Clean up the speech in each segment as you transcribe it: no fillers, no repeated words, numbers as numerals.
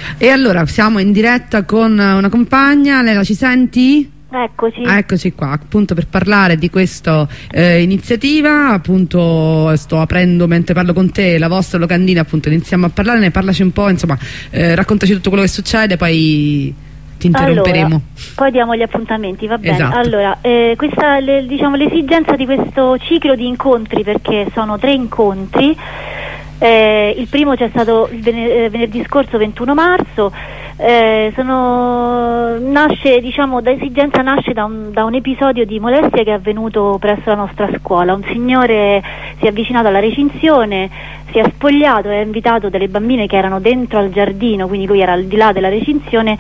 E allora siamo in diretta con una compagna, lei la ci senti? Eccoci. Eccoci qua, appunto per parlare di questa iniziativa. Appunto sto aprendo mentre parlo con te la vostra locandina, appunto iniziamo a parlare, ne parlaci un po', insomma, raccontaci tutto quello che succede, poi ti interromperemo. Allora, poi diamo gli appuntamenti, va bene? Esatto. Allora, diciamo l'esigenza di questo ciclo di incontri, perché sono 3 incontri. Il primo c'è stato il venerdì scorso, 21 marzo. Nasce, diciamo, da esigenza, nasce da un episodio di molestia che è avvenuto presso la nostra scuola. Un signore si è avvicinato alla recinzione, si è spogliato e ha invitato delle bambine che erano dentro al giardino, quindi lui era al di là della recinzione,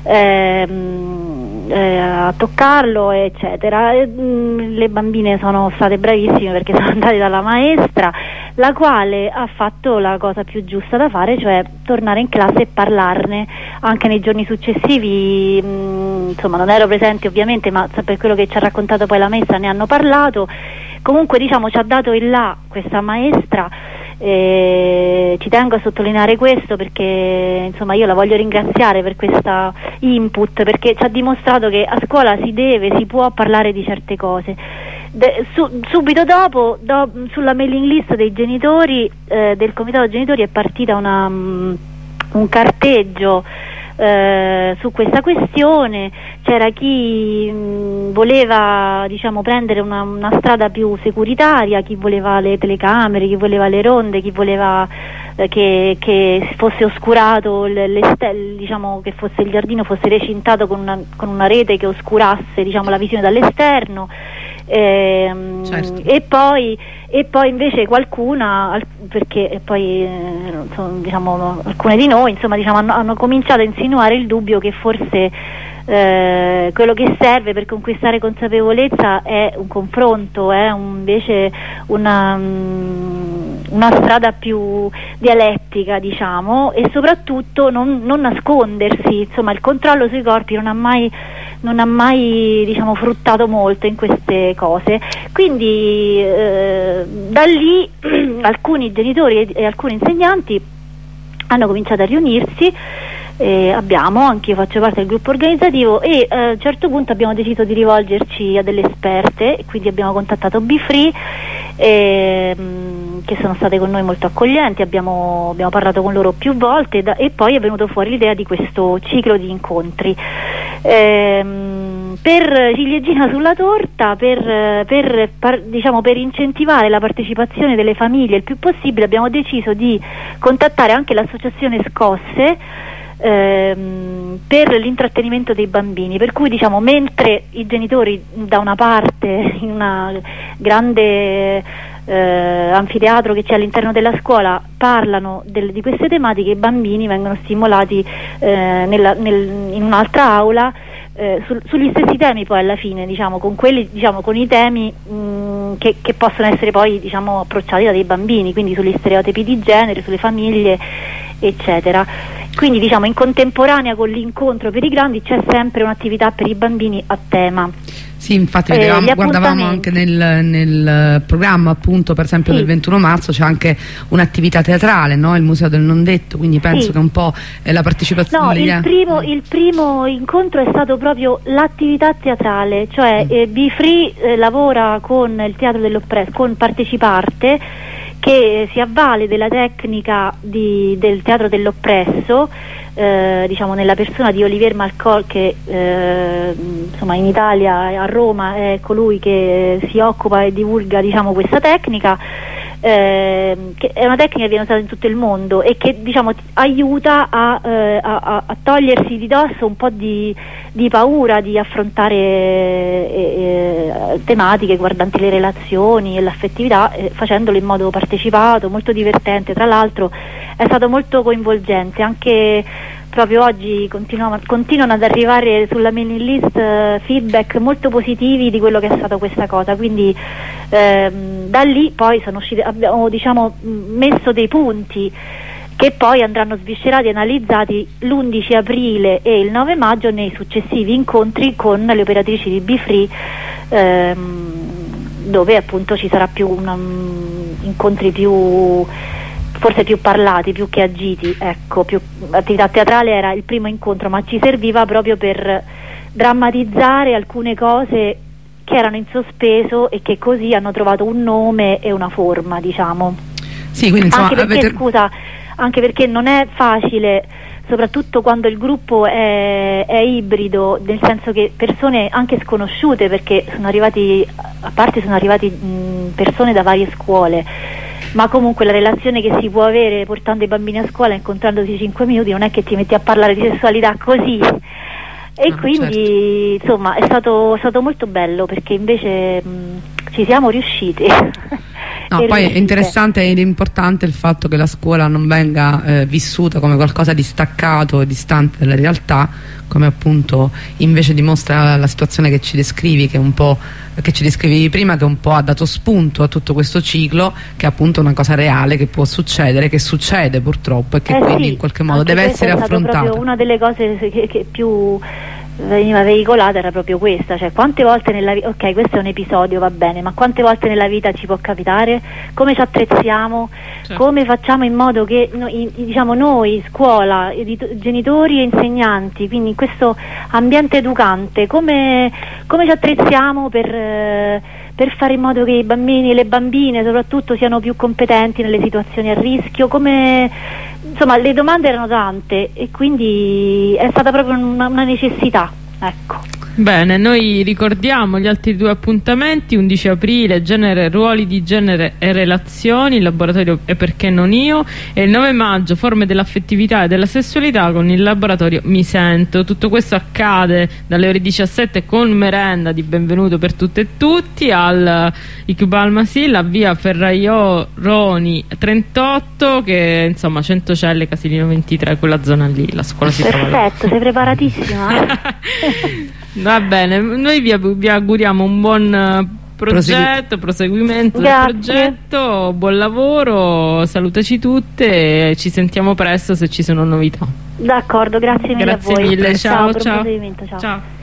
a toccarlo, eccetera. Le bambine sono state bravissime perché sono andate dalla maestra, la quale ha fatto la cosa più giusta da fare, cioè tornare in classe e parlarne. Anche nei giorni successivi, insomma, non ero presente ovviamente, ma per quello che ci ha raccontato poi la maestra ne hanno parlato. Comunque, diciamo, ci ha dato il là questa maestra. Ci tengo a sottolineare questo perché, insomma, io la voglio ringraziare per questa input, perché ci ha dimostrato che a scuola si può parlare di certe cose. Subito dopo, sulla mailing list dei genitori, del comitato genitori, è partita un carteggio su questa questione. C'era chi voleva, diciamo, prendere una strada più securitaria, chi voleva le telecamere, chi voleva le ronde, chi voleva che fosse oscurato diciamo, che fosse il giardino fosse recintato con una rete che oscurasse, diciamo, la visione dall'esterno. Certo. E poi invece qualcuna, perché poi diciamo, alcune di noi, insomma, diciamo, hanno cominciato a insinuare il dubbio che forse quello che serve per conquistare consapevolezza è un confronto, invece una strada più dialettica, diciamo, e soprattutto non nascondersi. Insomma, il controllo sui corpi non ha mai diciamo fruttato molto in queste cose, quindi da lì alcuni genitori e alcuni insegnanti hanno cominciato a riunirsi. Anch'io faccio parte del gruppo organizzativo e a un certo punto abbiamo deciso di rivolgerci a delle esperte, quindi abbiamo contattato BeFree, che sono state con noi molto accoglienti. Abbiamo parlato con loro più volte e poi è venuto fuori l'idea di questo ciclo di incontri. Per ciliegina sulla torta, diciamo, per incentivare la partecipazione delle famiglie il più possibile, abbiamo deciso di contattare anche l'associazione Scosse per l'intrattenimento dei bambini, per cui, diciamo, mentre i genitori da una parte in una grande anfiteatro che c'è all'interno della scuola parlano di queste tematiche, i bambini vengono stimolati in un'altra aula sugli stessi temi, poi alla fine, diciamo, con quelli, diciamo, con i temi che possono essere poi, diciamo, approcciati da dei bambini, quindi sugli stereotipi di genere, sulle famiglie, eccetera. Quindi, diciamo, in contemporanea con l'incontro per i grandi c'è sempre un'attività per i bambini a tema. Sì, infatti guardavamo anche nel programma, appunto, per esempio, del 21 marzo c'è anche un'attività teatrale, no? Il Museo del Non Detto, quindi penso che un po' la partecipazione... No, il primo incontro è stato proprio l'attività teatrale, cioè BeFree lavora con il Teatro dell'Oppresso, con Parteciparte, che si avvale della tecnica del Teatro dell'Oppresso, diciamo, nella persona di Olivier Malcol, che insomma, in Italia, a Roma, è colui che si occupa e divulga, diciamo, questa tecnica, che è una tecnica che viene usata in tutto il mondo e che, diciamo, aiuta a togliersi di dosso un po' di paura di affrontare tematiche riguardanti le relazioni e l'affettività, facendolo in modo partecipato, molto divertente. Tra l'altro è stato molto coinvolgente, anche proprio oggi continuano ad arrivare sulla mailing list feedback molto positivi di quello che è stata questa cosa, quindi da lì poi abbiamo, diciamo, messo dei punti che poi andranno sviscerati e analizzati l'11 aprile e il 9 maggio nei successivi incontri con le operatrici di BeFree, dove appunto ci sarà incontri più forse più parlati, più che agiti, ecco, più attività teatrale era il primo incontro, ma ci serviva proprio per drammatizzare alcune cose che erano in sospeso e che così hanno trovato un nome e una forma, diciamo. Sì, quindi insomma, anche perché, scusa, anche perché non è facile, soprattutto quando il gruppo è ibrido, nel senso che persone anche sconosciute, perché sono arrivati persone da varie scuole, ma comunque la relazione che si può avere portando i bambini a scuola, incontrandosi 5 minuti, non è che ti metti a parlare di sessualità così. E quindi certo. Insomma è stato molto bello, perché invece ci siamo riusciti. No, poi è interessante ed importante il fatto che la scuola non venga vissuta come qualcosa di staccato e distante dalla realtà, come appunto invece dimostra la situazione che ci descrivi, che ci descrivevi prima, che un po' ha dato spunto a tutto questo ciclo, che è appunto una cosa reale che può succedere, che succede purtroppo, e che quindi in qualche modo deve essere affrontata. Proprio una delle cose che più veniva veicolata era proprio questa, cioè quante volte nella vita, ok, questo è un episodio, va bene, ma quante volte nella vita ci può capitare? Come ci attrezziamo? Certo. Come facciamo in modo che noi, scuola, genitori e insegnanti, quindi in questo ambiente educante, come ci attrezziamo per fare in modo che i bambini e le bambine soprattutto siano più competenti nelle situazioni a rischio? Insomma, le domande erano tante e quindi è stata proprio una necessità, ecco. Bene, noi ricordiamo gli altri 2 appuntamenti: 11 aprile genere, ruoli di genere e relazioni, il laboratorio E perché non io, e il 9 maggio forme dell'affettività e della sessualità con il laboratorio Mi Sento. Tutto questo accade dalle ore 17 con merenda di benvenuto per tutte e tutti al Iqbal Masil, a via Ferraioli 38, che insomma Centocelle, Casilino 23, quella zona lì, la scuola si trova là. Perfetto, sei preparatissima. Va bene, noi vi auguriamo un buon proseguimento del progetto, buon lavoro, salutaci tutte e ci sentiamo presto se ci sono novità. D'accordo, grazie mille a voi. Grazie mille, ciao. Ciao.